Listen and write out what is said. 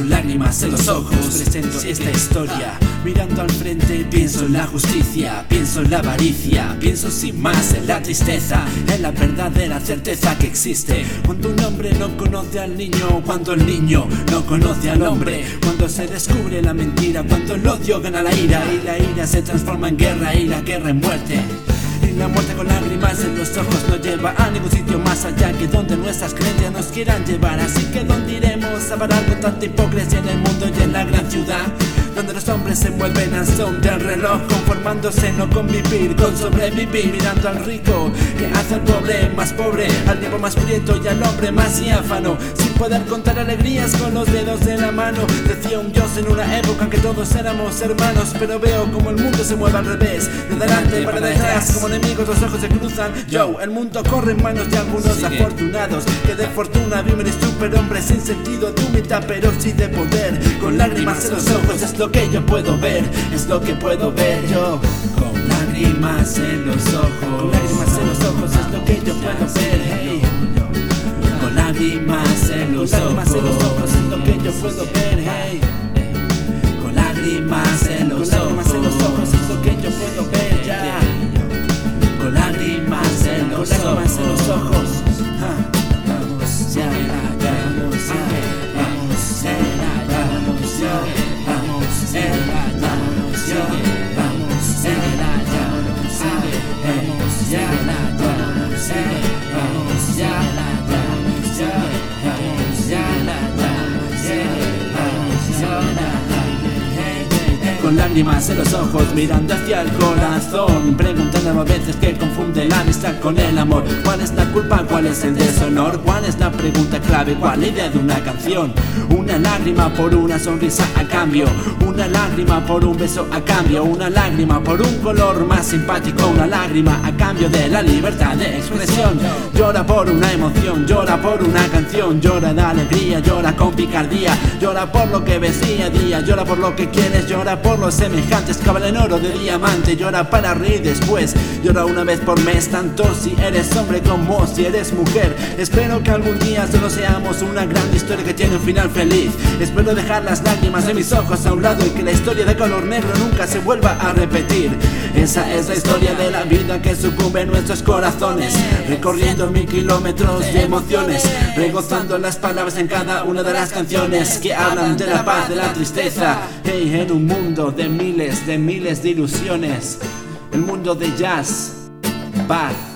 Con lágrimas en los ojos presento esta historia. Mirando al frente pienso en la justicia, pienso en la avaricia, pienso sin más en la tristeza, en la verdadera certeza que existe. Cuando un hombre no conoce al niño, cuando el niño no conoce al hombre, cuando se descubre la mentira, cuando el odio gana la ira y la ira se transforma en guerra y la guerra en muerte. Y la muerte con lágrimas en los ojos no lleva a ningún sitio más allá que donde nuestras creencias nos quieran llevar. Así que ¿dónde iremos a parar con tanta hipocresía en el mundo y en la gran ciudad? Donde los hombres se mueven al son del reloj, conformándose no con vivir, con sobrevivir. Mirando al rico que hace al pobre más pobre, al tiempo más prieto y al hombre más diáfano, sin poder contar alegrías con los dedos de la mano. Decía un dios en una época en que todos éramos hermanos, pero veo como el mundo se mueve al revés, de delante para detrás, como enemigos los ojos se cruzan. Yo, el mundo corre en manos de algunos afortunados, que de fortuna viven superhombres sin sentido de humildad, pero sí de poder. Con lágrimas en los ojos es lo que yo puedo ver, es lo que puedo ver yo. Con lágrimas en los ojos, con lágrimas en los ojos es lo que yo puedo ver, hey. Con lágrimas en los ojos es lo que yo puedo ver, hey. Con lágrimas en los ojos es lo que yo puedo ver, ya. Con lágrimas en los ojos, vamos, ya, vamos, con lágrimas en los ojos, mirando hacia el corazón, preguntándome a veces qué confunde la amistad con el amor. ¿Cuál es la culpa? ¿Cuál es el deshonor? ¿Cuál es la pregunta clave? ¿Cuál la idea de una canción? Una lágrima por una sonrisa a cambio, una lágrima por un beso a cambio, una lágrima por un color más simpático, una lágrima a cambio de la libertad de expresión. Llora por una emoción, llora por una canción, llora de alegría, llora con picardía, llora por lo que ves día a día, llora por lo que quieres, llora por los semejantes que valen oro de diamante, llora para reír después, llora una vez por mes, tanto si eres hombre como si eres mujer. Espero que algún día solo seamos una gran historia que tiene un final feliz. Espero dejar las lágrimas de mis ojos a un lado y que la historia de color negro nunca se vuelva a repetir. Esa es la historia de la vida que sucumbe en nuestros corazones, recorriendo 1000 kilómetros de emociones, regozando las palabras en cada una de las canciones que hablan de la paz, de la tristeza. Hey, en un mundo de miles de ilusiones, el mundo de jazz, paz.